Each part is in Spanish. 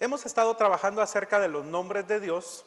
Hemos estado trabajando acerca de los nombres de Dios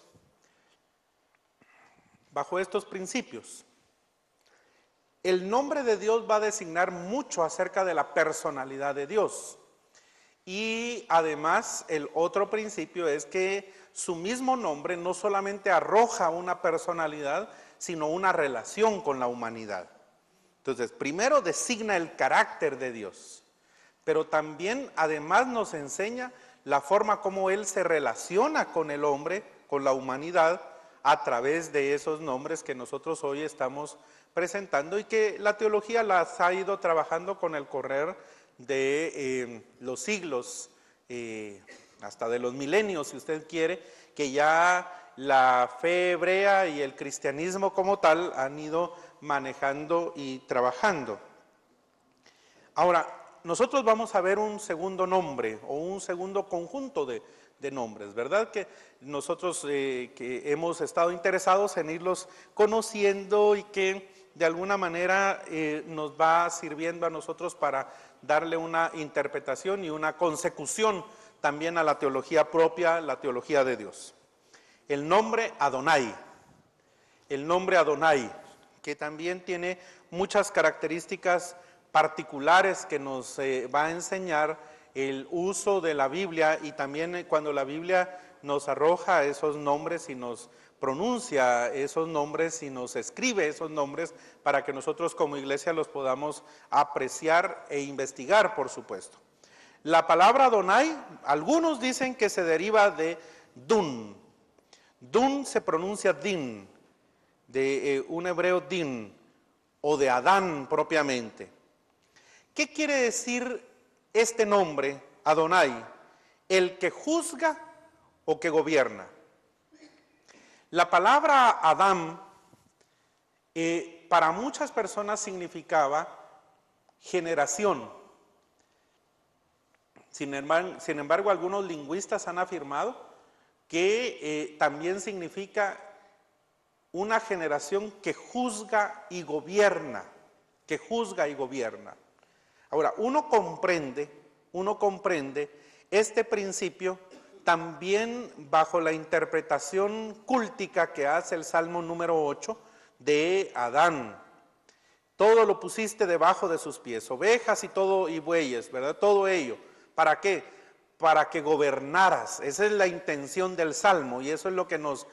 bajo estos principios. El nombre de Dios va a designar mucho acerca de la personalidad de Dios. Y además el otro principio es que su mismo nombre no solamente arroja una personalidad, sino una relación con la humanidad. Entonces, primero designa el carácter de Dios, pero también además nos enseña la forma como Él se relaciona con el hombre, con la humanidad, a través de esos nombres que nosotros hoy estamos presentando y que la teología las ha ido trabajando con el correr de los siglos, hasta de los milenios, si usted quiere, que ya la fe hebrea y el cristianismo como tal han ido manejando y trabajando. Ahora, nosotros vamos a ver un segundo nombre o un segundo conjunto de nombres, ¿verdad? Que nosotros que hemos estado interesados en irlos conociendo y que de alguna manera nos va sirviendo a nosotros para darle una interpretación y una consecución también a la teología propia, la teología de Dios. El nombre Adonai, que también tiene muchas características particulares que nos va a enseñar el uso de la Biblia y también cuando la Biblia nos arroja esos nombres y nos pronuncia esos nombres y nos escribe esos nombres para que nosotros como iglesia los podamos apreciar e investigar, por supuesto. La palabra Adonai, algunos dicen que se deriva de Dun. Dun se pronuncia Din, de un hebreo Din, o de Adán propiamente. ¿Qué quiere decir este nombre, Adonai? ¿El que juzga o que gobierna? La palabra Adán para muchas personas significaba generación. Sin embargo, algunos lingüistas han afirmado que también significa una generación que juzga y gobierna, Ahora, uno comprende este principio también bajo la interpretación cúltica que hace el Salmo número 8 de Adán. Todo lo pusiste debajo de sus pies, ovejas y bueyes, ¿verdad? Todo ello. ¿Para qué? Para que gobernaras. Esa es la intención del Salmo y eso es lo que nos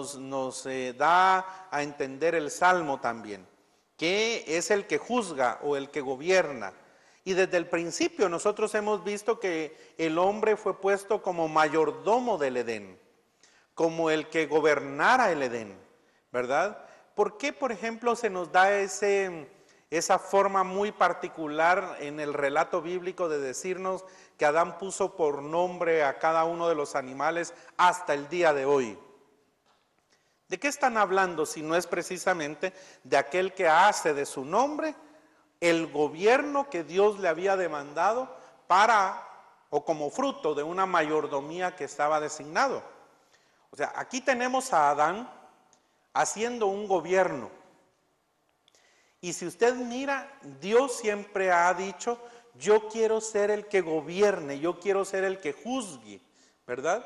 da a entender el Salmo también, que es el que juzga o el que gobierna. Y desde el principio nosotros hemos visto que el hombre fue puesto como mayordomo del Edén, como el que gobernara el Edén, ¿verdad? ¿Por qué, por ejemplo, se nos da esa forma muy particular en el relato bíblico de decirnos que Adán puso por nombre a cada uno de los animales hasta el día de hoy? ¿De qué están hablando si no es precisamente de aquel que hace de su nombre el gobierno que Dios le había demandado o como fruto de una mayordomía que estaba designado? O sea, aquí tenemos a Adán haciendo un gobierno. Y si usted mira, Dios siempre ha dicho, yo quiero ser el que gobierne, yo quiero ser el que juzgue, ¿verdad?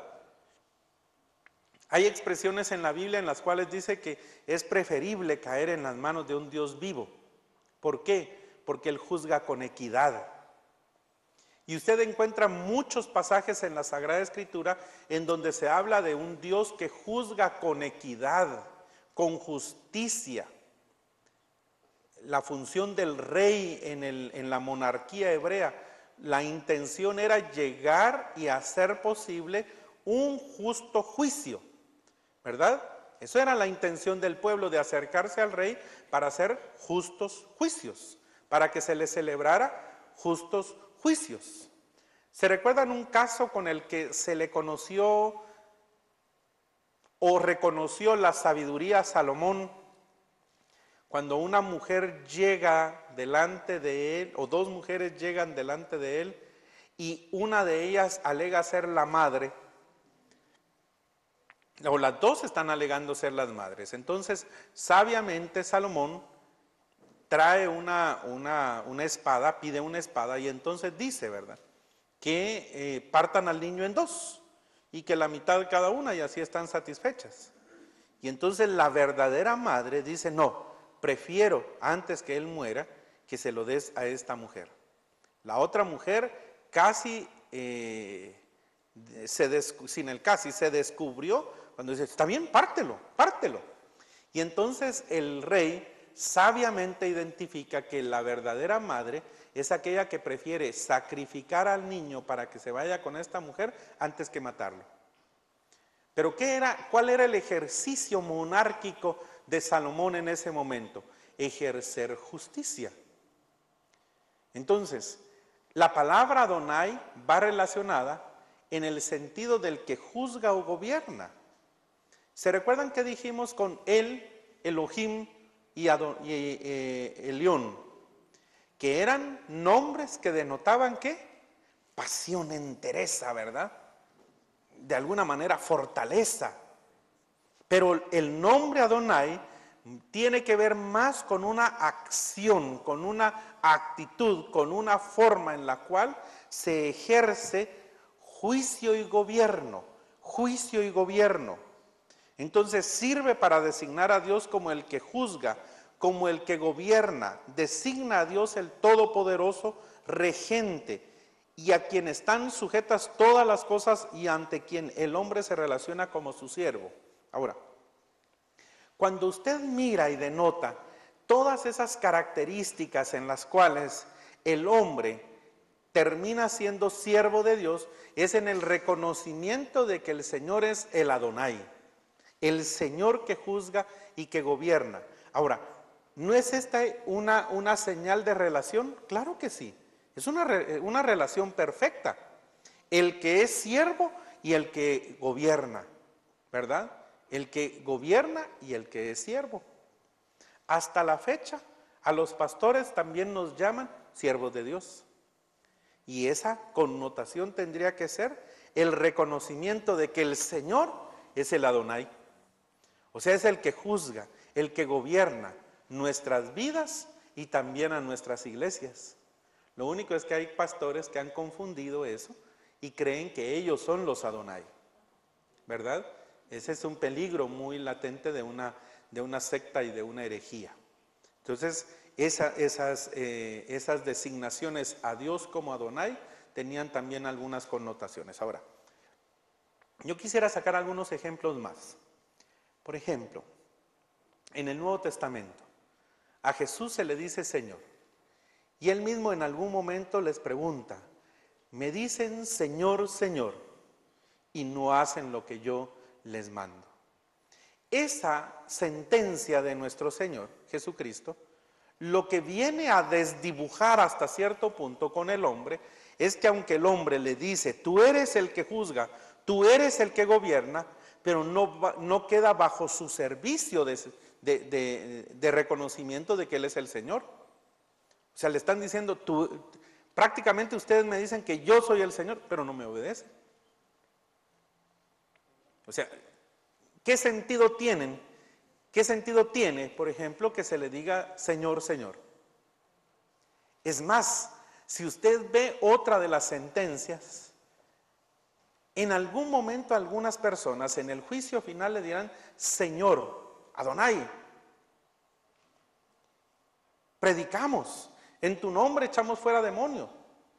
Hay expresiones en la Biblia en las cuales dice que es preferible caer en las manos de un Dios vivo. ¿Por qué? Porque Él juzga con equidad. Y usted encuentra muchos pasajes en la Sagrada Escritura en donde se habla de un Dios que juzga con equidad, con justicia. La función del rey en la monarquía hebrea, la intención era llegar y hacer posible un justo juicio, ¿verdad? Eso era la intención del pueblo, de acercarse al rey para hacer justos juicios, para que se le celebrara justos juicios. ¿Se recuerdan un caso con el que se le conoció o reconoció la sabiduría a Salomón? Cuando una mujer llega delante de él, o dos mujeres llegan delante de él, y una de ellas alega ser la madre, o las dos están alegando ser las madres. Entonces, sabiamente Salomón trae una espada, pide una espada, y entonces dice, ¿verdad?, que partan al niño en dos. y que la mitad de cada una y así están satisfechas. Y entonces la verdadera madre dice, no, prefiero antes que él muera que se lo des a esta mujer. La otra mujer casi, sin el casi, se descubrió cuando dice, está bien, pártelo, pártelo. Y entonces el rey sabiamente identifica que la verdadera madre es aquella que prefiere sacrificar al niño para que se vaya con esta mujer antes que matarlo. Pero ¿cuál era el ejercicio monárquico de Salomón en ese momento? Ejercer justicia. Entonces, la palabra Adonai va relacionada en el sentido del que juzga o gobierna. ¿Se recuerdan que dijimos con él, Elohim y Elión? Que eran nombres que denotaban ¿qué? Pasión, entereza, ¿verdad? De alguna manera fortaleza. Pero el nombre Adonai tiene que ver más con una acción, con una actitud, con una forma en la cual se ejerce juicio y gobierno, juicio y gobierno. Entonces sirve para designar a Dios como el que juzga, como el que gobierna, designa a Dios el Todopoderoso regente y a quien están sujetas todas las cosas y ante quien el hombre se relaciona como su siervo. Ahora, cuando usted mira y denota todas esas características en las cuales el hombre termina siendo siervo de Dios, es en el reconocimiento de que el Señor es el Adonai, el Señor que juzga y que gobierna. Ahora, ¿no es esta una señal de relación? Claro que sí, es una relación perfecta. El que es siervo y el que gobierna, ¿verdad? El que gobierna y el que es siervo. Hasta la fecha, a los pastores también nos llaman siervos de Dios. Y esa connotación tendría que ser el reconocimiento de que el Señor es el Adonai. O sea, es el que juzga, el que gobierna nuestras vidas y también a nuestras iglesias. Lo único es que hay pastores que han confundido eso y creen que ellos son los Adonai, ¿verdad? Ese es un peligro muy latente de una secta y de una herejía. Entonces, esas designaciones a Dios como Adonai tenían también algunas connotaciones. Ahora, yo quisiera sacar algunos ejemplos más. Por ejemplo, en el Nuevo Testamento, a Jesús se le dice Señor. Y él mismo en algún momento les pregunta, me dicen Señor, Señor, y no hacen lo que yo les mando. Esa sentencia de nuestro Señor Jesucristo, lo que viene a desdibujar hasta cierto punto con el hombre, es que aunque el hombre le dice, tú eres el que juzga, tú eres el que gobierna, pero no queda bajo su servicio de reconocimiento de que Él es el Señor. O sea, le están diciendo, prácticamente ustedes me dicen que yo soy el Señor, pero no me obedecen. O sea, ¿qué sentido tienen? ¿Qué sentido tiene, por ejemplo, que se le diga Señor, Señor? Es más, si usted ve otra de las sentencias, en algún momento algunas personas en el juicio final le dirán Señor, Adonai, predicamos, en tu nombre echamos fuera demonios.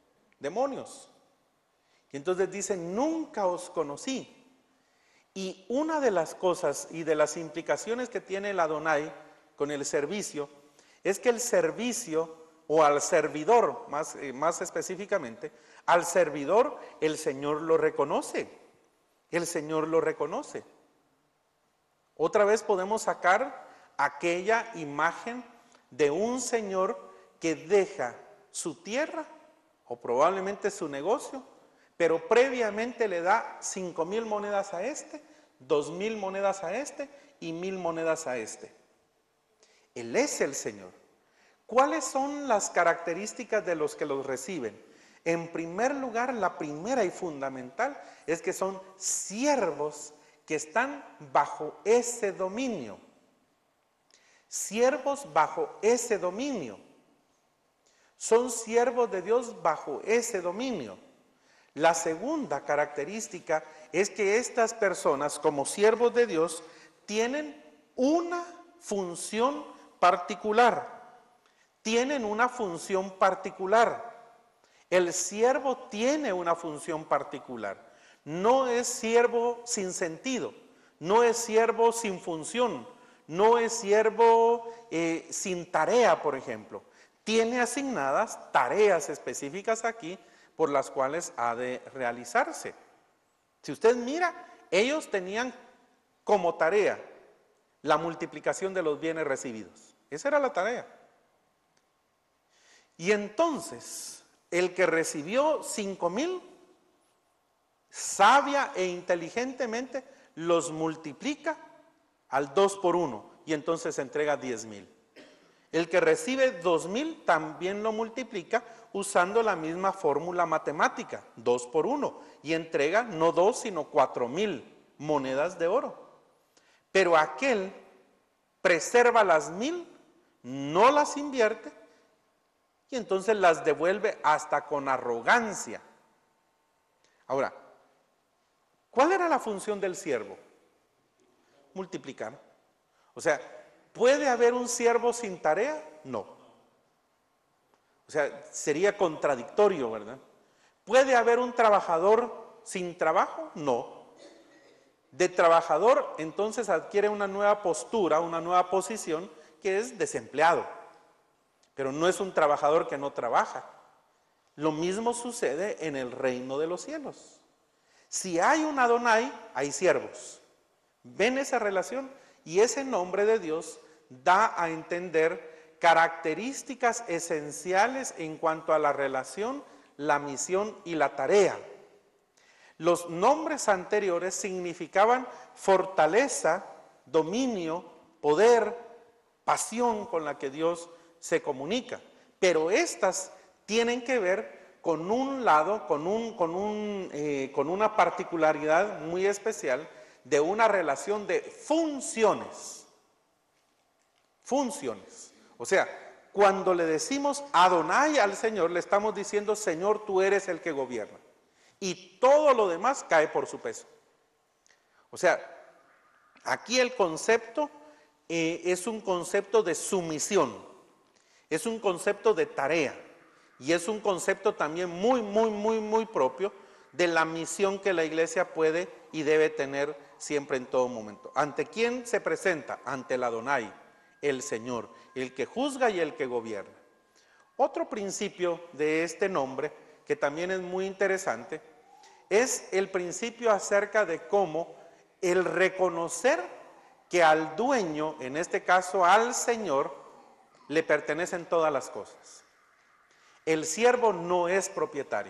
Y entonces dicen, nunca os conocí. Y una de las cosas y de las implicaciones que tiene el Adonai con el servicio, es que el servicio, o al servidor más específicamente, al servidor el Señor lo reconoce. El Señor lo reconoce. Otra vez podemos sacar aquella imagen de un señor que deja su tierra o probablemente su negocio, pero previamente le da 5,000 monedas a este, 2,000 monedas a este y 1,000 monedas a este. Él es el Señor. ¿Cuáles son las características de los que los reciben? En primer lugar, la primera y fundamental es que son siervos que están bajo ese dominio. Siervos bajo ese dominio. Son siervos de Dios bajo ese dominio. La segunda característica es que estas personas, como siervos de Dios, tienen una función particular. Tienen una función particular. El siervo tiene una función particular. No es siervo sin sentido, no es siervo sin función, no es siervo sin tarea, por ejemplo. Tiene asignadas tareas específicas aquí por las cuales ha de realizarse. Si usted mira, ellos tenían como tarea la multiplicación de los bienes recibidos. Esa era la tarea. Y entonces, el que recibió 5,000, sabia e inteligentemente los multiplica al 2 por 1 y entonces entrega 10,000. El que recibe 2,000 también lo multiplica usando la misma fórmula matemática, 2 por 1, y entrega no 2 sino 4,000 monedas de oro. Pero aquel preserva las 1,000, no las invierte y entonces las devuelve hasta con arrogancia. Ahora, ¿cuál era la función del siervo? Multiplicar. O sea, ¿puede haber un siervo sin tarea? No. O sea, sería contradictorio, ¿verdad? ¿Puede haber un trabajador sin trabajo? No. De trabajador, entonces adquiere una nueva postura, una nueva posición, que es desempleado. Pero no es un trabajador que no trabaja. Lo mismo sucede en el reino de los cielos. Si hay un Adonai, hay siervos. ¿Ven esa relación? Y ese nombre de Dios da a entender características esenciales en cuanto a la relación, la misión y la tarea. Los nombres anteriores significaban fortaleza, dominio, poder, pasión con la que Dios se comunica. Pero estas tienen que ver con un lado, con una particularidad muy especial de una relación de funciones. Funciones. O sea, cuando le decimos Adonai al Señor, le estamos diciendo, Señor, tú eres el que gobierna. Y todo lo demás cae por su peso. O sea, aquí el concepto es un concepto de sumisión, es un concepto de tarea y es un concepto también muy propio de la misión que la iglesia puede y debe tener siempre en todo momento. ¿Ante quién se presenta? Ante el Adonai, el Señor, el que juzga y el que gobierna. Otro principio de este nombre, que también es muy interesante, es el principio acerca de cómo el reconocer que al dueño, en este caso al Señor, le pertenecen todas las cosas. El siervo no es propietario.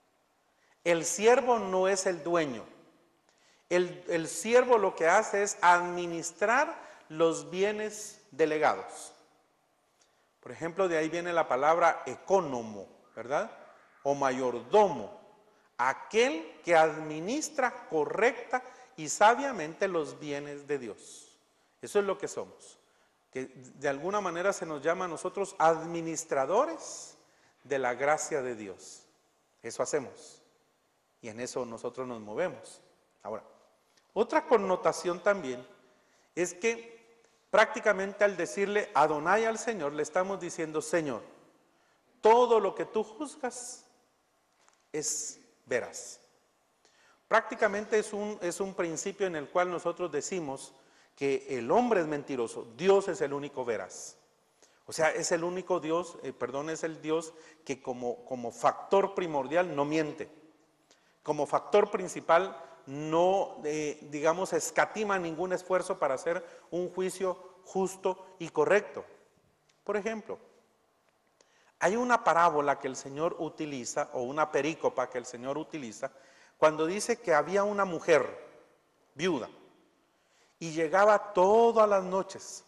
El siervo no es el dueño. El siervo lo que hace es administrar los bienes delegados. Por ejemplo, de ahí viene la palabra ecónomo, ¿verdad? O mayordomo. Aquel que administra correcta y sabiamente los bienes de Dios. Eso es lo que somos. Que de alguna manera se nos llama a nosotros administradores de la gracia de Dios. Eso hacemos. Y en eso nosotros nos movemos. Ahora, otra connotación también es que prácticamente al decirle Adonai al Señor, le estamos diciendo, Señor, todo lo que tú juzgas es veraz. Prácticamente es un principio en el cual nosotros decimos que el hombre es mentiroso, Dios es el único veraz. O sea, es el único Dios, es el Dios que como factor primordial no miente. Como factor principal no, digamos, escatima ningún esfuerzo para hacer un juicio justo y correcto. Por ejemplo, hay una parábola que el Señor utiliza, o una perícopa que el Señor utiliza, cuando dice que había una mujer viuda y llegaba todas las noches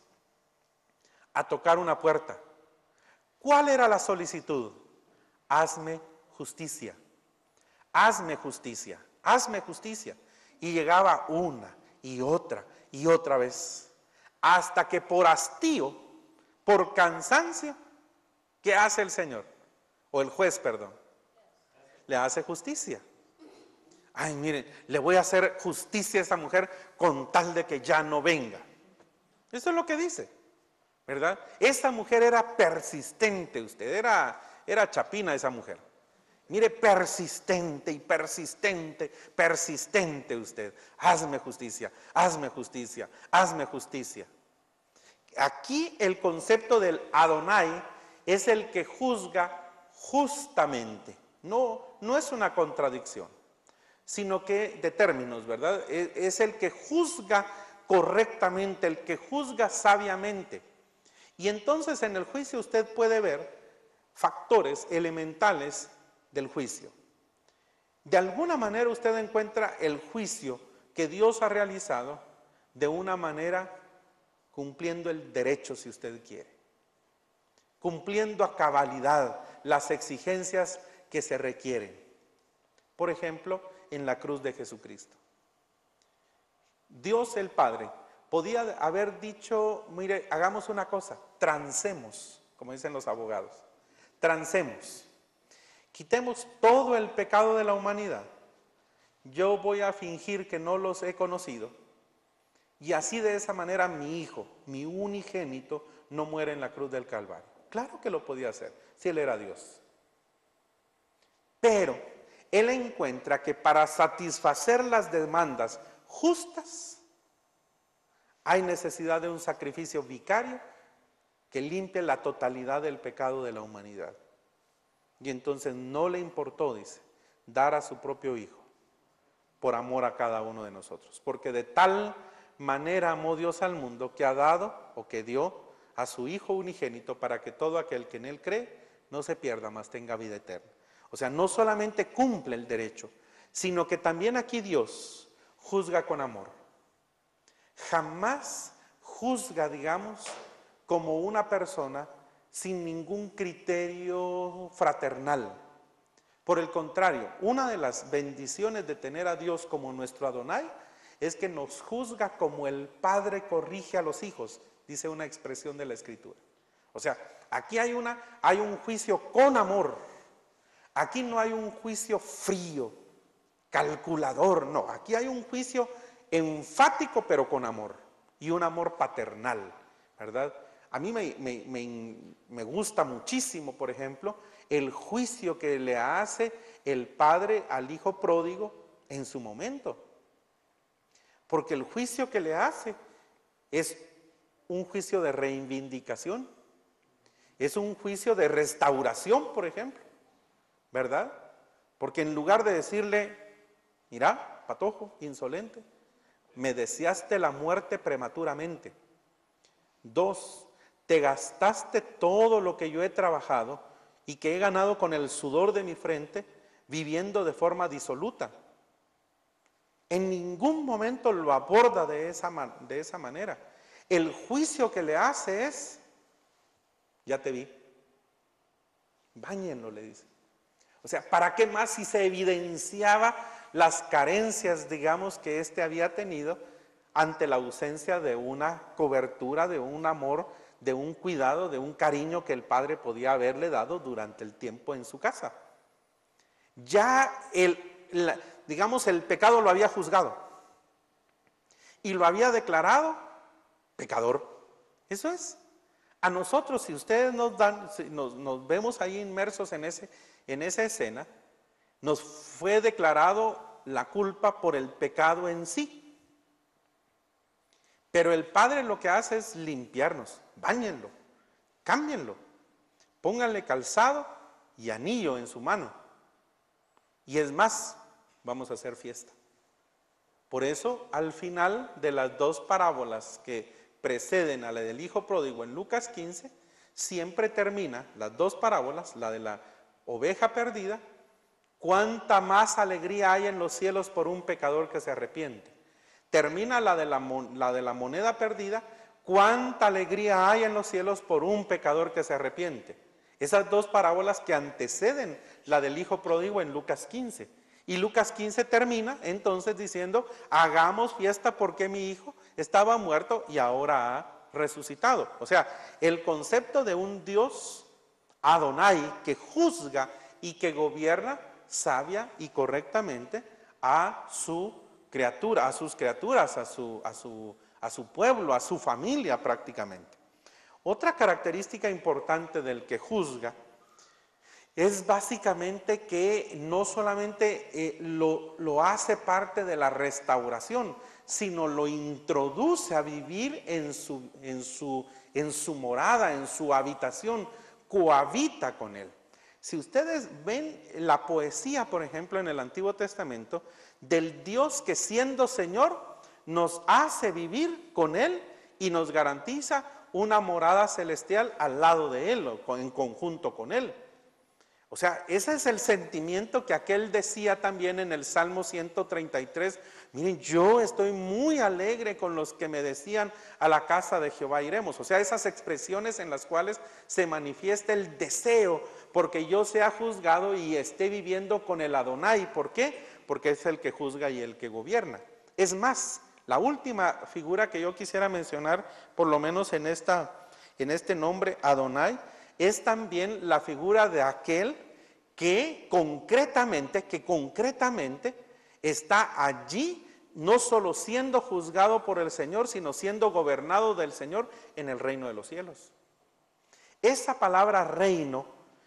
a tocar una puerta. ¿Cuál era la solicitud? Hazme justicia, hazme justicia, hazme justicia. Y llegaba una y otra vez, hasta que por hastío, por cansancio, ¿qué hace el Señor? O el juez, perdón. Le hace justicia. Ay, miren, le voy a hacer justicia a esa mujer con tal de que ya no venga. Eso es lo que dice, ¿verdad? Esa mujer era persistente, era chapina esa mujer. Mire, persistente y persistente, persistente usted. Hazme justicia, hazme justicia, hazme justicia. Aquí el concepto del Adonai es el que juzga justamente. No es una contradicción, sino que de términos, ¿verdad? Es el que juzga correctamente, el que juzga sabiamente. Y entonces en el juicio usted puede ver factores elementales del juicio. De alguna manera usted encuentra el juicio que Dios ha realizado de una manera cumpliendo el derecho, si usted quiere, cumpliendo a cabalidad las exigencias que se requieren. Por ejemplo, en la cruz de Jesucristo. Dios el Padre podía haber dicho, mire, hagamos una cosa, transemos, como dicen los abogados, transemos, quitemos todo el pecado de la humanidad. Yo voy a fingir que no los he conocido y así de esa manera mi hijo, mi unigénito, no muere en la cruz del Calvario. Claro que lo podía hacer, si él era Dios. Pero él encuentra que para satisfacer las demandas justas hay necesidad de un sacrificio vicario que limpie la totalidad del pecado de la humanidad. Y entonces no le importó, dice, dar a su propio hijo por amor a cada uno de nosotros. Porque de tal manera amó Dios al mundo que ha dado o que dio a su Hijo unigénito para que todo aquel que en él cree no se pierda, mas tenga vida eterna. O sea, no solamente cumple el derecho, sino que también aquí Dios juzga con amor. Jamás juzga, digamos, como una persona sin ningún criterio fraternal. Por el contrario, una de las bendiciones de tener a Dios como nuestro Adonai es que nos juzga como el padre corrige a los hijos, dice una expresión de la Escritura. O sea, aquí hay un juicio con amor. Aquí no hay un juicio frío, calculador, no. Aquí hay un juicio enfático pero con amor y un amor paternal, ¿verdad? A mí me gusta muchísimo, por ejemplo, el juicio que le hace el padre al hijo pródigo en su momento. Porque el juicio que le hace es un juicio de reivindicación, es un juicio de restauración, por ejemplo, ¿verdad? Porque en lugar de decirle, mira, patojo, insolente, me deseaste la muerte prematuramente. 2, te gastaste todo lo que yo he trabajado y que he ganado con el sudor de mi frente, viviendo de forma disoluta. En ningún momento lo aborda de esa manera. El juicio que le hace es, ya te vi, báñenlo, le dice. O sea, ¿para qué más si se evidenciaba las carencias, digamos, que éste había tenido ante la ausencia de una cobertura, de un amor, de un cuidado, de un cariño que el padre podía haberle dado durante el tiempo en su casa? Ya digamos, el pecado lo había juzgado y lo había declarado pecador. Eso es. A nosotros, si ustedes nos vemos ahí inmersos en esa escena, nos fue declarado la culpa por el pecado en sí. Pero el Padre lo que hace es limpiarnos. Báñenlo, cámbienlo, pónganle calzado y anillo en su mano. Y es más, vamos a hacer fiesta. Por eso, al final de las 2 parábolas que preceden a la del hijo pródigo en Lucas 15, siempre termina las 2 parábolas, la de la oveja perdida, cuánta más alegría hay en los cielos por un pecador que se arrepiente. Termina la de la moneda perdida, cuánta alegría hay en los cielos por un pecador que se arrepiente. Esas 2 parábolas que anteceden la del hijo pródigo en Lucas 15. Y Lucas 15 termina entonces diciendo, hagamos fiesta porque mi hijo estaba muerto y ahora ha resucitado. O sea, el concepto de un Dios Adonai que juzga y que gobierna sabia y correctamente a su criatura, a sus criaturas, a su pueblo, a su familia prácticamente. Otra característica importante del que juzga es básicamente que no solamente lo hace parte de la restauración, sino lo introduce a vivir en su morada, en su habitación, cohabita con él. Si ustedes ven la poesía, por ejemplo, en el Antiguo Testamento, del Dios que siendo Señor nos hace vivir con Él y nos garantiza una morada celestial al lado de Él o en conjunto con Él. O sea, ese es el sentimiento que aquel decía también en el Salmo 133. Miren, yo estoy muy alegre con los que me decían, a la casa de Jehová iremos. O sea, esas expresiones en las cuales se manifiesta el deseo porque yo sea juzgado y esté viviendo con el Adonai. ¿Por qué? Porque es el que juzga y el que gobierna. Es más, la última figura que yo quisiera mencionar, por lo menos en este nombre Adonai, es también la figura de aquel que concretamente está allí, no solo siendo juzgado por el Señor, sino siendo gobernado del Señor en el reino de los cielos. Esa palabra reino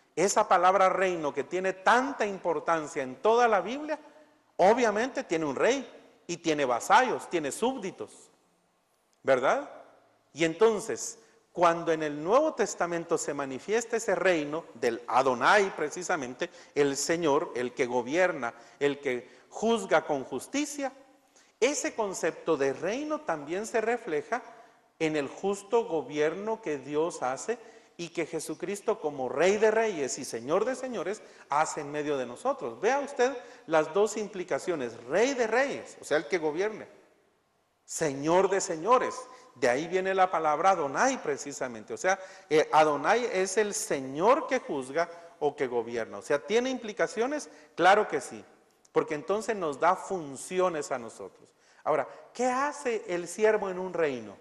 que tiene tanta importancia en toda la Biblia, obviamente tiene un rey y tiene vasallos, tiene súbditos, ¿verdad? Y entonces, cuando en el Nuevo Testamento se manifiesta ese reino del Adonai precisamente, el Señor, el que gobierna, el que juzga con justicia, ese concepto de reino también se refleja en el justo gobierno que Dios hace y que Jesucristo como Rey de Reyes y Señor de Señores hace en medio de nosotros. Vea usted las dos implicaciones, Rey de Reyes, o sea el que gobierne, Señor de Señores. De ahí viene la palabra Adonai precisamente. O sea, Adonai es el Señor que juzga o que gobierna. O sea, ¿tiene implicaciones? Claro que sí. Porque entonces nos da funciones a nosotros. Ahora, ¿qué hace el siervo en un reino?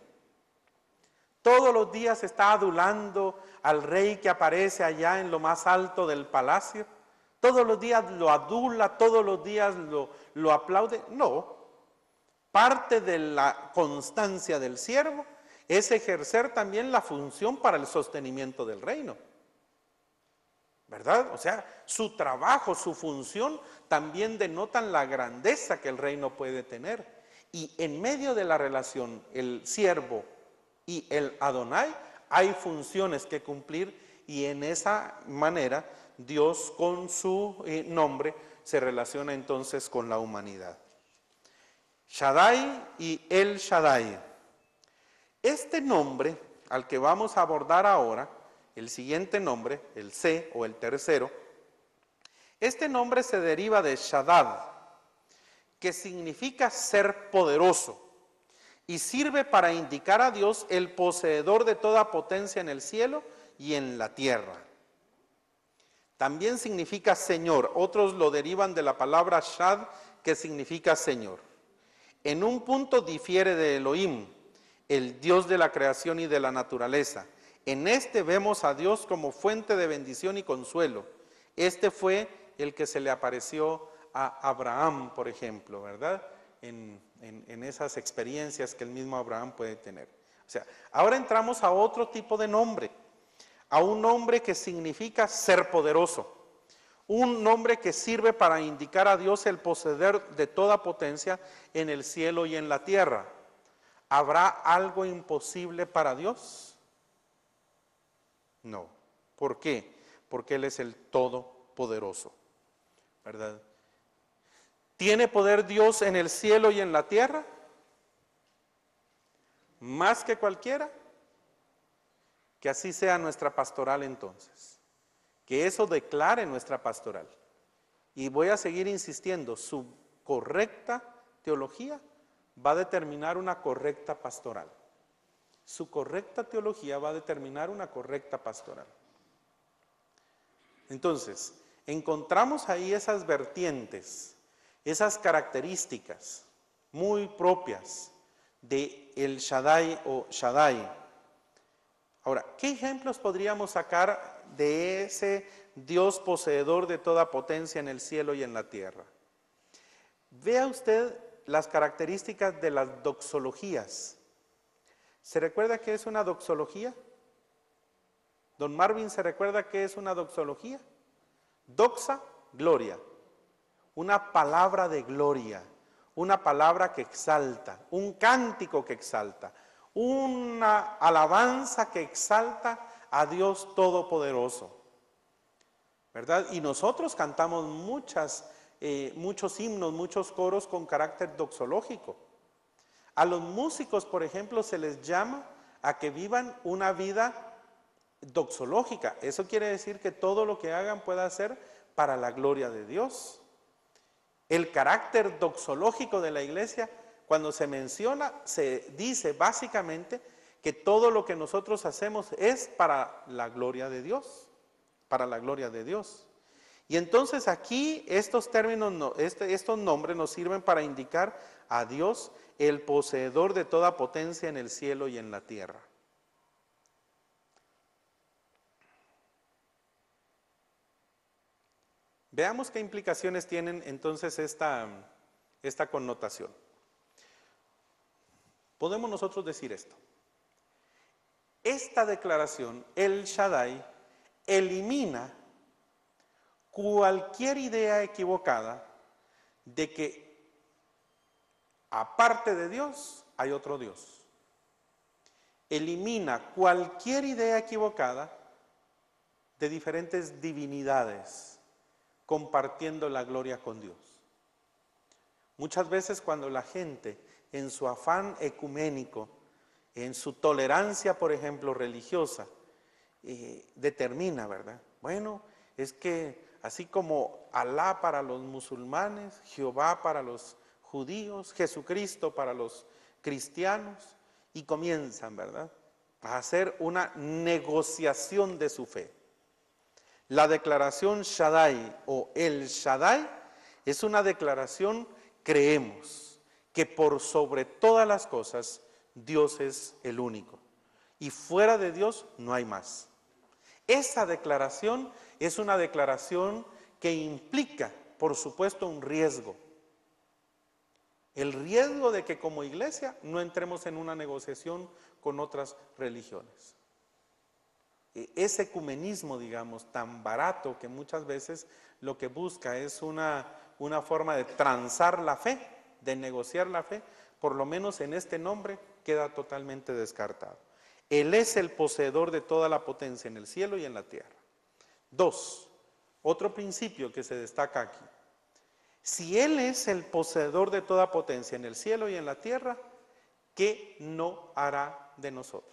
Todos los días está adulando al rey que aparece allá en lo más alto del palacio. Todos los días lo adula, todos los días lo aplaude. No. Parte de la constancia del siervo es ejercer también la función para el sostenimiento del reino, ¿verdad? O sea, su trabajo, su función también denotan la grandeza que el reino puede tener. Y en medio de la relación, el siervo y el Adonai, hay funciones que cumplir y en esa manera Dios con su nombre se relaciona entonces con la humanidad. Shaddai y El Shaddai. Este nombre al que vamos a abordar ahora, el siguiente nombre, el C o el tercero, este nombre se deriva de Shaddad, que significa ser poderoso y sirve para indicar a Dios el poseedor de toda potencia en el cielo y en la tierra. También significa Señor, otros lo derivan de la palabra Shad, que significa Señor. En un punto difiere de Elohim, el Dios de la creación y de la naturaleza. En este vemos a Dios como fuente de bendición y consuelo. Este fue el que se le apareció a Abraham, por ejemplo, ¿verdad? En esas experiencias que el mismo Abraham puede tener. O sea, ahora entramos a otro tipo de nombre, a un nombre que significa ser poderoso. Un nombre que sirve para indicar a Dios el poseedor de toda potencia en el cielo y en la tierra. ¿Habrá algo imposible para Dios? No. ¿Por qué? Porque Él es el Todopoderoso, ¿verdad? ¿Tiene poder Dios en el cielo y en la tierra? ¿Más que cualquiera? Que así sea nuestra pastoral entonces. Que eso declare nuestra pastoral. Y voy a seguir insistiendo, su correcta teología va a determinar una correcta pastoral. Su correcta teología va a determinar una correcta pastoral. Entonces, encontramos ahí esas vertientes, esas características muy propias de El Shaddai o Shaddai. Ahora, ¿qué ejemplos podríamos sacar de ese Dios poseedor de toda potencia en el cielo y en la tierra? Vea usted las características de las doxologías. ¿Se recuerda qué es una doxología? Don Marvin, ¿se recuerda qué es una doxología? Doxa, gloria. Una palabra de gloria, una palabra que exalta, un cántico que exalta, una alabanza que exalta a Dios Todopoderoso, ¿verdad? Y nosotros cantamos muchos himnos, muchos coros con carácter doxológico. A los músicos, por ejemplo, se les llama a que vivan una vida doxológica. Eso quiere decir que todo lo que hagan pueda ser para la gloria de Dios. El carácter doxológico de la iglesia, cuando se menciona, se dice básicamente que todo lo que nosotros hacemos es para la gloria de Dios, para la gloria de Dios. Y entonces aquí estos términos, estos nombres nos sirven para indicar a Dios, el poseedor de toda potencia en el cielo y en la tierra. Veamos qué implicaciones tienen entonces esta connotación. Podemos nosotros decir esto. Esta declaración, El Shaddai, elimina cualquier idea equivocada de que aparte de Dios hay otro Dios. Elimina cualquier idea equivocada de diferentes divinidades compartiendo la gloria con Dios. Muchas veces cuando la gente en su afán ecuménico, en su tolerancia, por ejemplo, religiosa, determina, ¿verdad? Bueno, es que así como Alá para los musulmanes, Jehová para los judíos, Jesucristo para los cristianos, y comienzan, ¿verdad?, a hacer una negociación de su fe. La declaración Shaddai o El Shaddai es una declaración, creemos, que por sobre todas las cosas Dios es el único y fuera de Dios no hay más. Esa declaración es una declaración que implica, por supuesto, un riesgo. El riesgo de que como iglesia no entremos en una negociación con otras religiones. Ese ecumenismo, digamos, tan barato que muchas veces lo que busca es una forma de transar la fe, de negociar la fe, por lo menos en este nombre queda totalmente descartado. Él es el poseedor de toda la potencia en el cielo y en la tierra. 2, otro principio que se destaca aquí. Si Él es el poseedor de toda potencia en el cielo y en la tierra, ¿qué no hará de nosotros?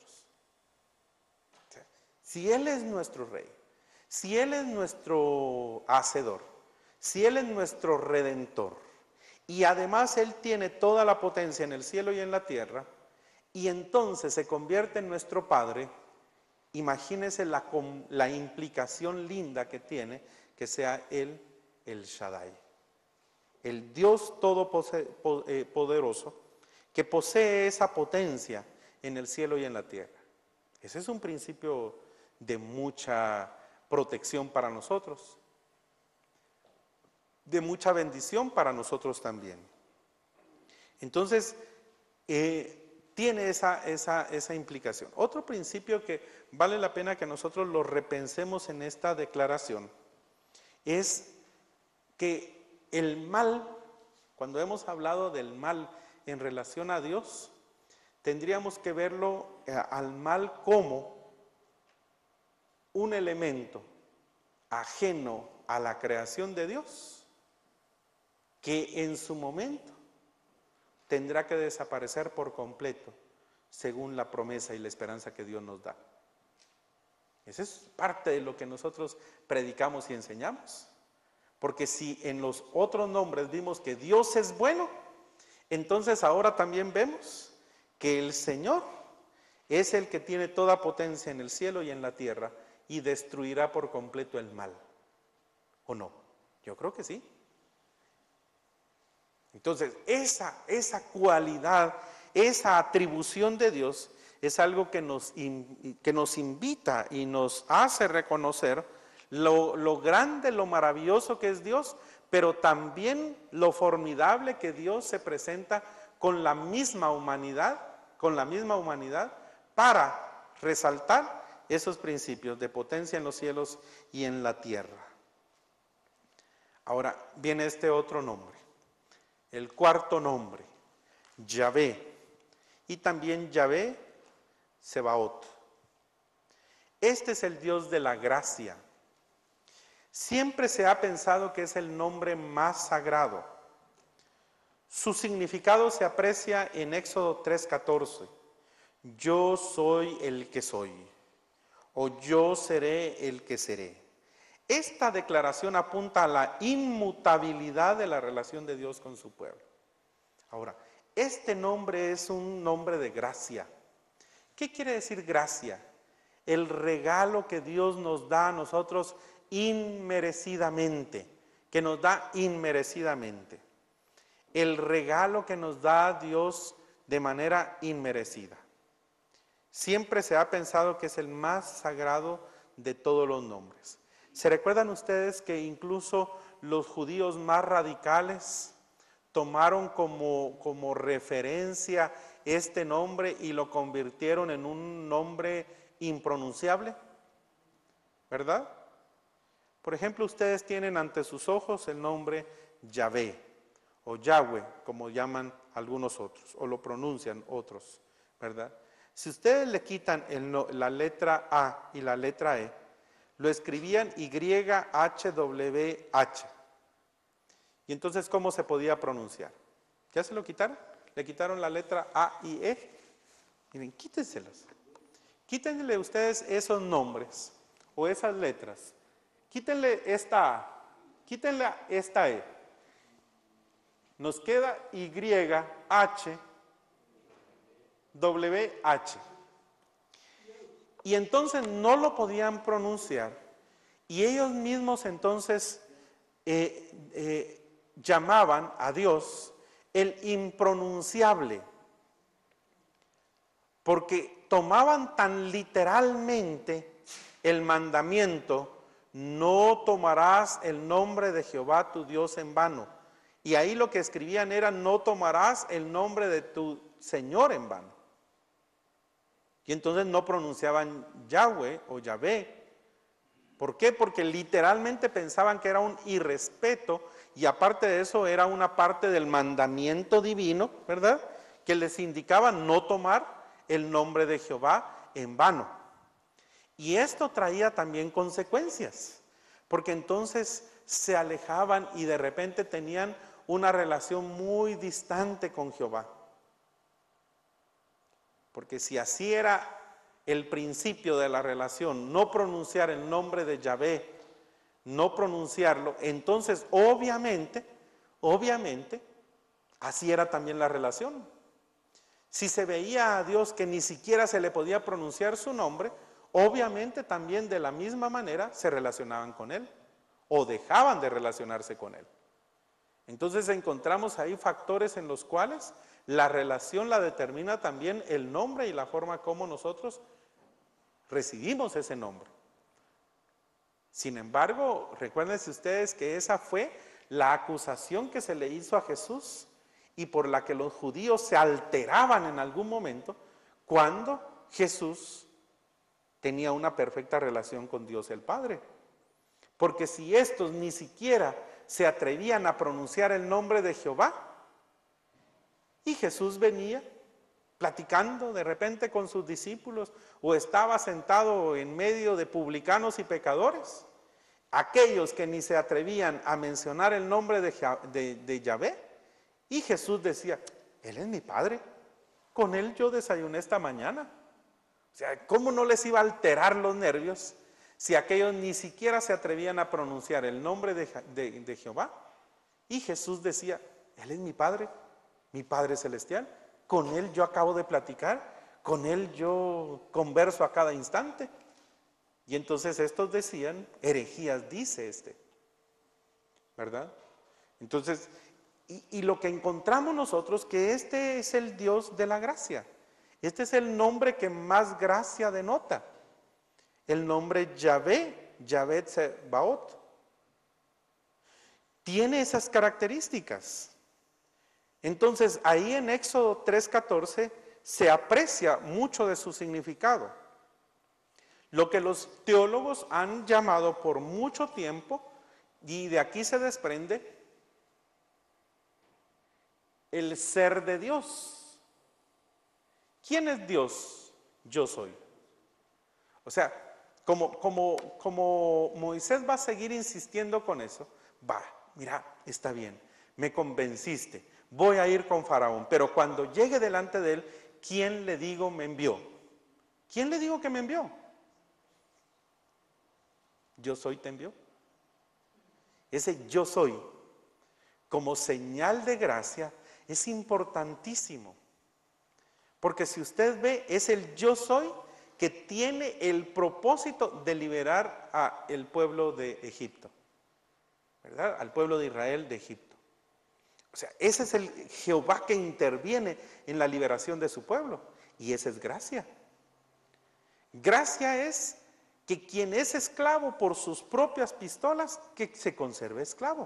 Si Él es nuestro Rey, si Él es nuestro Hacedor, si Él es nuestro Redentor, y además Él tiene toda la potencia en el cielo y en la tierra, y entonces se convierte en nuestro Padre, imagínese la implicación linda que tiene que sea Él el Shaddai, el Dios todopoderoso que posee esa potencia en el cielo y en la tierra. Ese es un principio de mucha protección para nosotros, de mucha bendición para nosotros también. Entonces, tiene esa implicación. Otro principio que vale la pena que nosotros lo repensemos en esta declaración es que el mal, cuando hemos hablado del mal en relación a Dios, tendríamos que verlo al mal como un elemento ajeno a la creación de Dios que en su momento tendrá que desaparecer por completo según la promesa y la esperanza que Dios nos da. Esa es parte de lo que nosotros predicamos y enseñamos, porque si en los otros nombres vimos que Dios es bueno, entonces ahora también vemos que el Señor es el que tiene toda potencia en el cielo y en la tierra y destruirá por completo el mal. ¿O no? Yo creo que sí. Entonces, esa cualidad, esa atribución de Dios es algo que nos invita y nos hace reconocer lo grande, lo maravilloso que es Dios, pero también lo formidable que Dios se presenta con la misma humanidad, para resaltar esos principios de potencia en los cielos y en la tierra. Ahora viene este otro nombre, el cuarto nombre, Yahvé, y también Yahvé Sebaot. Este es el Dios de la gracia. Siempre se ha pensado que es el nombre más sagrado. Su significado se aprecia en Éxodo 3:14. Yo soy el que soy, o yo seré el que seré. Esta declaración apunta a la inmutabilidad de la relación de Dios con su pueblo. Ahora, este nombre es un nombre de gracia. ¿Qué quiere decir gracia? El regalo que Dios nos da a nosotros inmerecidamente, que nos da inmerecidamente. El regalo que nos da Dios de manera inmerecida. Siempre se ha pensado que es el más sagrado de todos los nombres. ¿Se recuerdan ustedes que incluso los judíos más radicales tomaron como referencia este nombre y lo convirtieron en un nombre impronunciable? ¿Verdad? Por ejemplo, ustedes tienen ante sus ojos el nombre Yahvé o Yahweh, como llaman algunos otros, o lo pronuncian otros, ¿verdad? Si ustedes le quitan la letra A y la letra E, lo escribían YHWH. Y entonces, ¿cómo se podía pronunciar? ¿Ya se lo quitaron? Le quitaron la letra A y E. Miren, quítenselos. Quítenle ustedes esos nombres o esas letras. Quítenle esta A, quítenle esta E. Nos queda YHWH. Y entonces no lo podían pronunciar. Y ellos mismos entonces llamaban a Dios el impronunciable. Porque tomaban tan literalmente el mandamiento: no tomarás el nombre de Jehová tu Dios en vano. Y ahí lo que escribían era: no tomarás el nombre de tu Señor en vano. Y entonces no pronunciaban Yahweh o Yahvé. ¿Por qué? Porque literalmente pensaban que era un irrespeto, y aparte de eso era una parte del mandamiento divino, ¿verdad?, que les indicaba no tomar el nombre de Jehová en vano. Y esto traía también consecuencias, porque entonces se alejaban y de repente tenían una relación muy distante con Jehová. Porque si así era el principio de la relación, no pronunciar el nombre de Yahvé, no pronunciarlo, entonces obviamente, así era también la relación. Si se veía a Dios que ni siquiera se le podía pronunciar su nombre, obviamente también de la misma manera se relacionaban con Él o dejaban de relacionarse con Él. Entonces encontramos ahí factores en los cuales la relación la determina también el nombre y la forma como nosotros recibimos ese nombre. Sin embargo, recuérdense ustedes que esa fue la acusación que se le hizo a Jesús y por la que los judíos se alteraban en algún momento cuando Jesús tenía una perfecta relación con Dios el Padre. Porque si estos ni siquiera se atrevían a pronunciar el nombre de Jehová, y Jesús venía platicando de repente con sus discípulos, o estaba sentado en medio de publicanos y pecadores, aquellos que ni se atrevían a mencionar el nombre de Yahvé, y Jesús decía: Él es mi Padre, con Él yo desayuné esta mañana. O sea, ¿cómo no les iba a alterar los nervios si aquellos ni siquiera se atrevían a pronunciar el nombre de Jehová? Y Jesús decía: Él es mi Padre celestial, con Él yo acabo de platicar, con Él yo converso a cada instante. Y entonces estos decían: herejías dice este, ¿verdad? Entonces, y lo que encontramos nosotros, que este es el Dios de la gracia. Este es el nombre que más gracia denota. El nombre Yahvé, Yahvé Sebaot. tiene esas características. Entonces, ahí en Éxodo 3:14 se aprecia mucho de su significado. Lo que los teólogos han llamado por mucho tiempo, y de aquí se desprende, el ser de Dios. ¿Quién es Dios? Yo soy. O sea, como Moisés va a seguir insistiendo con eso, mira, está bien, me convenciste, voy a ir con Faraón, pero cuando llegue delante de él, ¿quién le digo me envió? ¿Quién le digo que me envió? Yo soy te envió. Ese yo soy, como señal de gracia, es importantísimo. Porque si usted ve, es el yo soy que tiene el propósito de liberar al pueblo de Egipto, ¿verdad? Al pueblo de Israel de Egipto. O sea, ese es el Jehová que interviene en la liberación de su pueblo. Y esa es gracia. Gracia es que quien es esclavo por sus propias pistolas, que se conserve esclavo.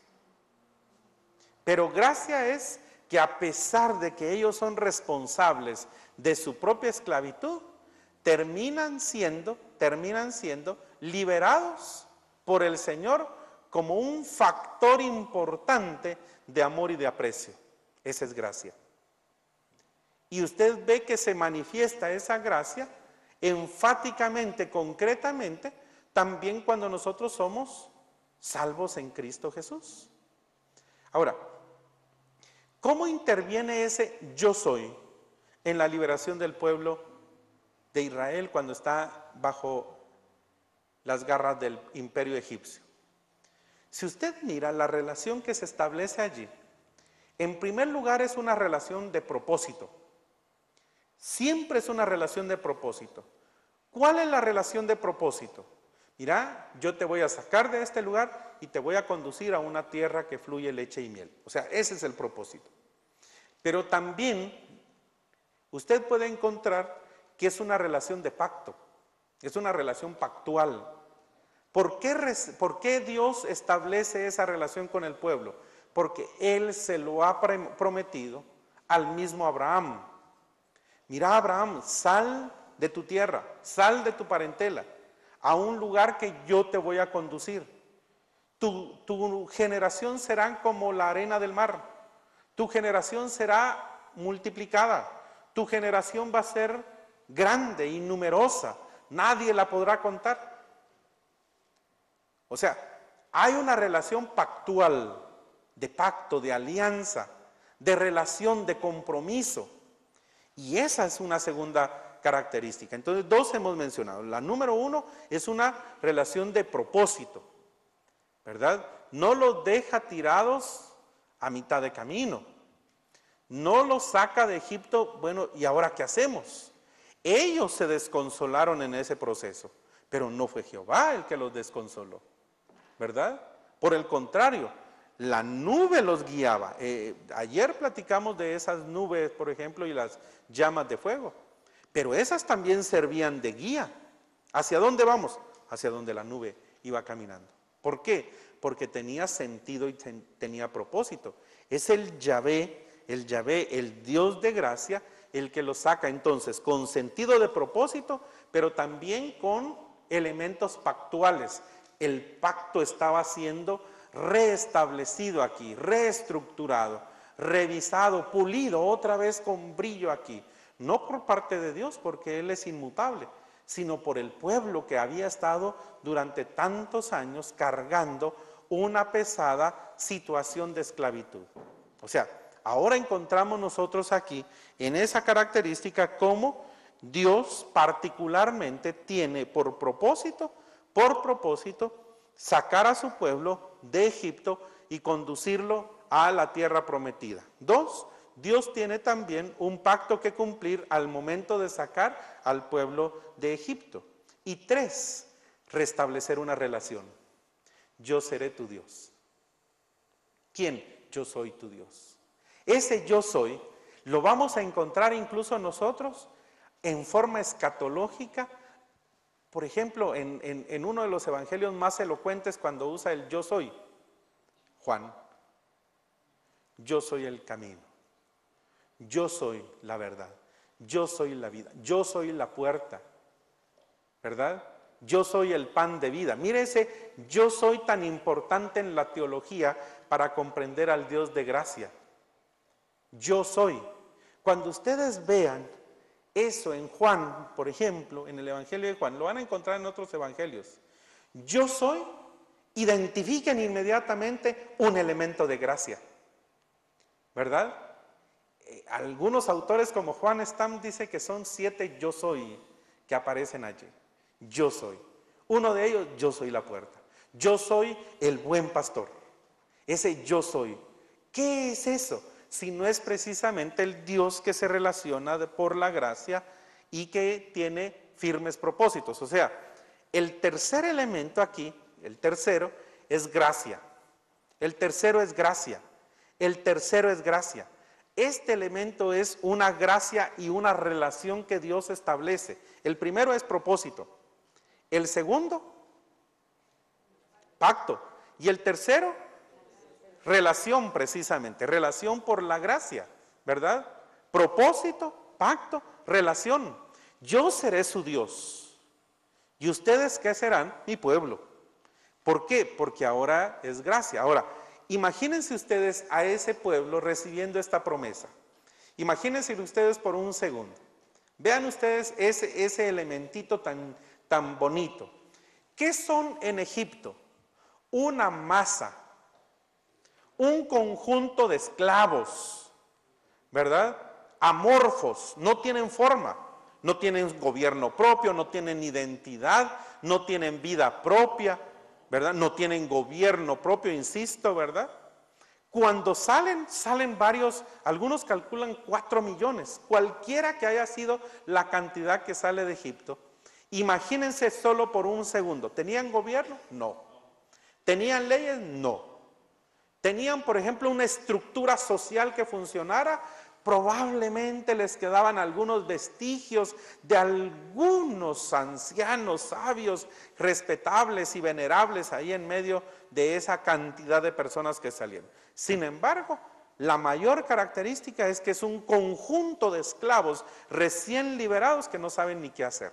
Pero gracia es que a pesar de que ellos son responsables de su propia esclavitud, terminan siendo liberados por el Señor como un factor importante de amor y de aprecio. Esa es gracia. Y usted ve que se manifiesta esa gracia enfáticamente, concretamente, también cuando nosotros somos salvos en Cristo Jesús. Ahora, ¿cómo interviene ese yo soy en la liberación del pueblo de Israel cuando está bajo las garras del imperio egipcio? Si usted mira la relación que se establece allí, en primer lugar es una relación de propósito. Siempre es una relación de propósito. ¿Cuál es la relación de propósito? Mira, yo te voy a sacar de este lugar y te voy a conducir a una tierra que fluye leche y miel. O sea, ese es el propósito. Pero también usted puede encontrar que es una relación de pacto, es una relación pactual. ¿Por qué Dios establece esa relación con el pueblo? Porque Él se lo ha prometido al mismo Abraham. Mira, Abraham, sal de tu tierra, sal de tu parentela, a un lugar que yo te voy a conducir. Tu generación será como la arena del mar, tu generación será multiplicada, tu generación va a ser grande y numerosa, nadie la podrá contar. O sea, hay una relación pactual, de pacto, de alianza, de relación, de compromiso. Y esa es una segunda característica. Entonces, dos hemos mencionado. La número uno es una relación de propósito, ¿verdad? No los deja tirados a mitad de camino. No los saca de Egipto, bueno, ¿y ahora qué hacemos? Ellos se desconsolaron en ese proceso, pero no fue Jehová el que los desconsoló, ¿verdad? Por el contrario, la nube los guiaba. Ayer platicamos de esas nubes, por ejemplo, y las llamas de fuego. Pero esas también servían de guía. ¿Hacia dónde vamos? Hacia donde la nube iba caminando. ¿Por qué? Porque tenía sentido y tenía propósito. Es el Yahvé, el Dios de gracia, el que los saca entonces con sentido de propósito, pero también con elementos pactuales. El pacto estaba siendo reestablecido aquí, reestructurado, revisado, pulido otra vez con brillo aquí. No por parte de Dios, porque Él es inmutable, sino por el pueblo que había estado durante tantos años cargando una pesada situación de esclavitud. O sea, ahora encontramos nosotros aquí en esa característica cómo Dios particularmente tiene por propósito, sacar a su pueblo de Egipto y conducirlo a la tierra prometida. Dos, Dios tiene también un pacto que cumplir al momento de sacar al pueblo de Egipto. Y tres, restablecer una relación. Yo seré tu Dios. ¿Quién? Yo soy tu Dios. Ese yo soy lo vamos a encontrar incluso nosotros en forma escatológica. Por ejemplo, en uno de los evangelios más elocuentes cuando usa el yo soy. Juan, yo soy el camino, yo soy la verdad, yo soy la vida, yo soy la puerta, ¿verdad? Yo soy el pan de vida. Mire ese yo soy tan importante en la teología para comprender al Dios de gracia. Yo soy. Cuando ustedes vean eso en Juan, por ejemplo, en el Evangelio de Juan, lo van a encontrar en otros evangelios. Yo soy, identifiquen inmediatamente un elemento de gracia, ¿verdad? Algunos autores como Juan Stam dice que son 7 yo soy que aparecen allí. Yo soy. Uno de ellos, yo soy la puerta. Yo soy el buen pastor. Ese yo soy. ¿Qué es eso? Si no es precisamente el Dios que se relaciona por la gracia y que tiene firmes propósitos. O sea, el tercer elemento aquí, el tercero, es gracia. El tercero es gracia. El tercero es gracia. Este elemento es una gracia y una relación que Dios establece. El primero es propósito. El segundo, pacto. Y el tercero, relación precisamente, relación por la gracia, ¿verdad? Propósito, pacto, relación. Yo seré su Dios. ¿Y ustedes qué serán? Mi pueblo. ¿Por qué? Porque ahora es gracia. Ahora, imagínense ustedes a ese pueblo recibiendo esta promesa. Imagínense ustedes por un segundo. Vean ustedes ese elementito tan bonito. ¿Qué son en Egipto? Una masa, un conjunto de esclavos, ¿verdad? Amorfos, no tienen forma, no tienen gobierno propio, no tienen identidad, no tienen vida propia, ¿verdad? No tienen gobierno propio, insisto, ¿verdad? Cuando salen varios, algunos calculan 4 millones, cualquiera que haya sido la cantidad que sale de Egipto. Imagínense solo por un segundo, ¿tenían gobierno? No. ¿Tenían leyes? No. ¿Tenían, por ejemplo, una estructura social que funcionara? Probablemente les quedaban algunos vestigios de algunos ancianos sabios, respetables y venerables ahí en medio de esa cantidad de personas que salieron. Sin embargo, la mayor característica es que es un conjunto de esclavos recién liberados que no saben ni qué hacer.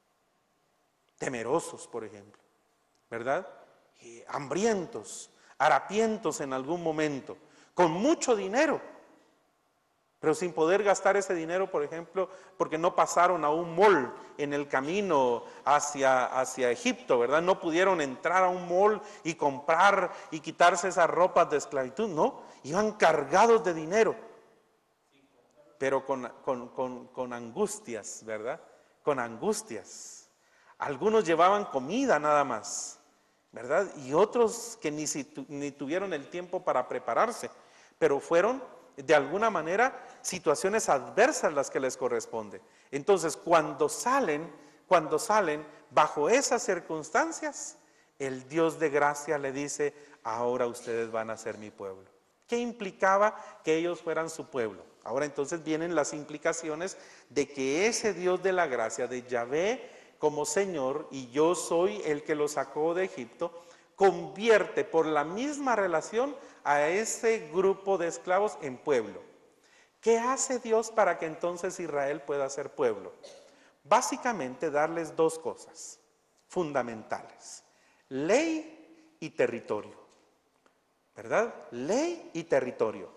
Temerosos, por ejemplo, ¿verdad? Hambrientos, harapientos en algún momento, con mucho dinero, pero sin poder gastar ese dinero, por ejemplo, porque no pasaron a un mall en el camino hacia Egipto, ¿verdad? No pudieron entrar a un mall y comprar y quitarse esas ropas de esclavitud, no, iban cargados de dinero, pero con angustias, ¿verdad? Con angustias. Algunos llevaban comida nada más, ¿verdad? Y otros que ni tuvieron el tiempo para prepararse, pero fueron de alguna manera situaciones adversas las que les corresponde. Entonces, cuando salen bajo esas circunstancias, el Dios de gracia le dice, ahora ustedes van a ser mi pueblo. ¿Qué implicaba que ellos fueran su pueblo? Ahora entonces vienen las implicaciones de que ese Dios de la gracia, de Yahvé como Señor, y yo soy el que lo sacó de Egipto, convierte por la misma relación a ese grupo de esclavos en pueblo. ¿Qué hace Dios para que entonces Israel pueda ser pueblo? Básicamente darles dos cosas fundamentales: ley y territorio, ¿verdad? Ley y territorio.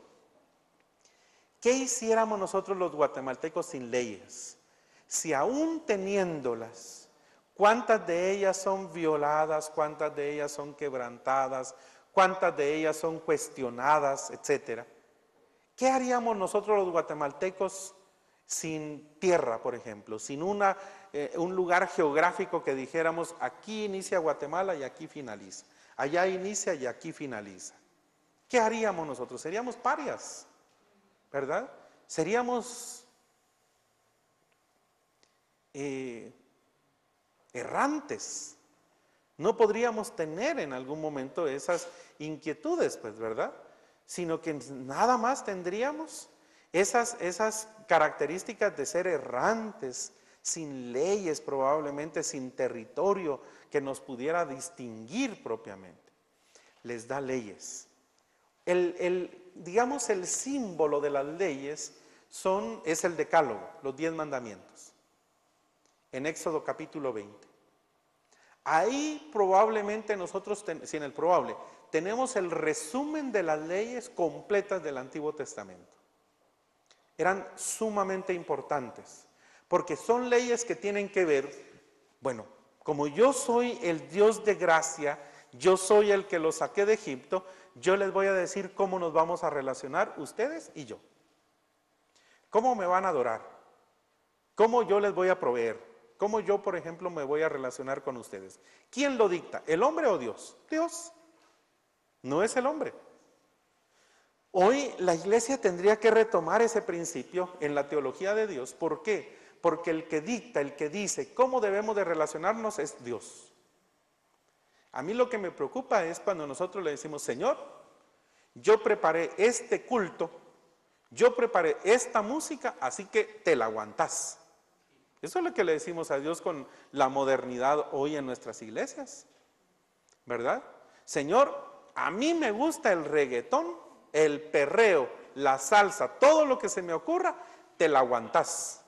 ¿Qué hiciéramos nosotros los guatemaltecos sin leyes? Si aún teniéndolas, ¿cuántas de ellas son violadas? ¿Cuántas de ellas son quebrantadas? ¿Cuántas de ellas son cuestionadas? Etcétera. ¿Qué haríamos nosotros los guatemaltecos sin tierra, por ejemplo? Sin un lugar geográfico que dijéramos, aquí inicia Guatemala y aquí finaliza. Allá inicia y aquí finaliza. ¿Qué haríamos nosotros? Seríamos parias, ¿verdad? Seríamos errantes. No podríamos tener en algún momento esas inquietudes, pues, ¿verdad? Sino que nada más tendríamos esas características de ser errantes, sin leyes probablemente, sin territorio que nos pudiera distinguir propiamente. Les da leyes, digamos, el símbolo de las leyes es el decálogo, los 10 mandamientos, en Éxodo capítulo 20. Ahí probablemente nosotros, sin el probable, tenemos el resumen de las leyes completas del Antiguo Testamento. Eran sumamente importantes, porque son leyes que tienen que ver, bueno, como yo soy el Dios de gracia, yo soy el que los saqué de Egipto, yo les voy a decir cómo nos vamos a relacionar ustedes y yo. ¿Cómo me van a adorar? ¿Cómo yo les voy a proveer? ¿Cómo yo, por ejemplo, me voy a relacionar con ustedes? ¿Quién lo dicta? ¿El hombre o Dios? Dios. No es el hombre. Hoy la iglesia tendría que retomar ese principio en la teología de Dios. ¿Por qué? Porque el que dicta, el que dice cómo debemos de relacionarnos es Dios. A mí lo que me preocupa es cuando nosotros le decimos, Señor, yo preparé este culto, yo preparé esta música, así que te la aguantás. Eso es lo que le decimos a Dios con la modernidad hoy en nuestras iglesias, ¿verdad? Señor, a mí me gusta el reggaetón, el perreo, la salsa, todo lo que se me ocurra, te la aguantás.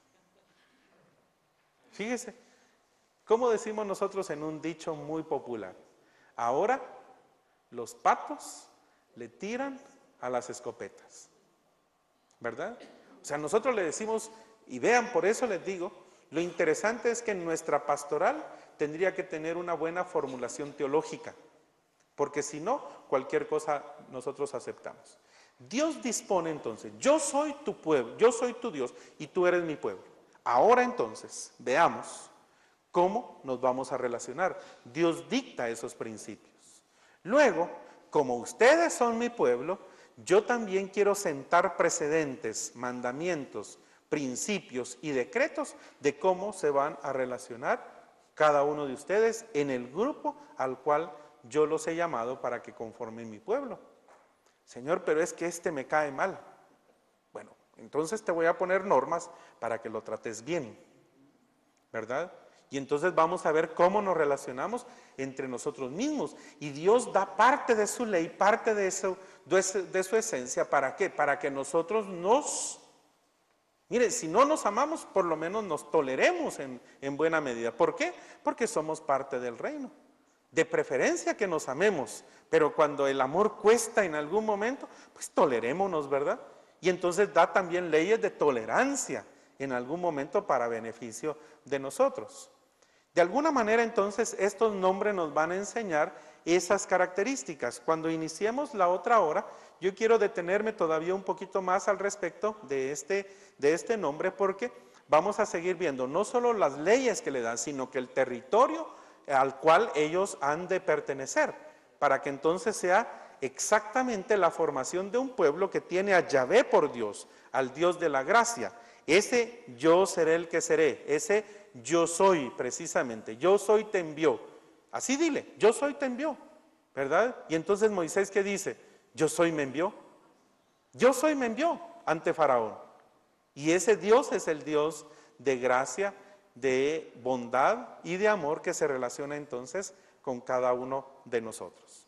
Fíjese, ¿cómo decimos nosotros en un dicho muy popular? Ahora los patos le tiran a las escopetas, ¿verdad? O sea, nosotros le decimos, y vean, por eso les digo, lo interesante es que en nuestra pastoral tendría que tener una buena formulación teológica, porque si no, cualquier cosa nosotros aceptamos. Dios dispone entonces, yo soy tu pueblo, yo soy tu Dios y tú eres mi pueblo. Ahora entonces, veamos cómo nos vamos a relacionar. Dios dicta esos principios. Luego, como ustedes son mi pueblo, yo también quiero sentar precedentes, mandamientos, principios y decretos de cómo se van a relacionar cada uno de ustedes en el grupo al cual yo los he llamado para que conformen mi pueblo. Señor, pero es que este me cae mal. Bueno, entonces te voy a poner normas para que lo trates bien, ¿verdad? Y entonces vamos a ver cómo nos relacionamos entre nosotros mismos. Y Dios da parte de su ley, parte de su esencia. ¿Para qué? Para que nosotros miren, si no nos amamos, por lo menos nos toleremos en buena medida. ¿Por qué? Porque somos parte del reino. De preferencia que nos amemos, pero cuando el amor cuesta en algún momento, pues tolerémonos, ¿verdad? Y entonces da también leyes de tolerancia en algún momento para beneficio de nosotros. De alguna manera entonces estos nombres nos van a enseñar esas características. Cuando iniciemos la otra hora, yo quiero detenerme todavía un poquito más al respecto de este nombre, porque vamos a seguir viendo no solo las leyes que le dan, sino que el territorio al cual ellos han de pertenecer, para que entonces sea exactamente la formación de un pueblo que tiene a Yahvé por Dios, al Dios de la gracia. Ese yo seré el que seré, ese yo soy precisamente, yo soy te envió. Así dile, yo soy te envió, ¿verdad? Y entonces Moisés, ¿qué dice? Yo soy me envió. Yo soy me envió ante Faraón. Y ese Dios es el Dios de gracia, de bondad y de amor que se relaciona entonces con cada uno de nosotros.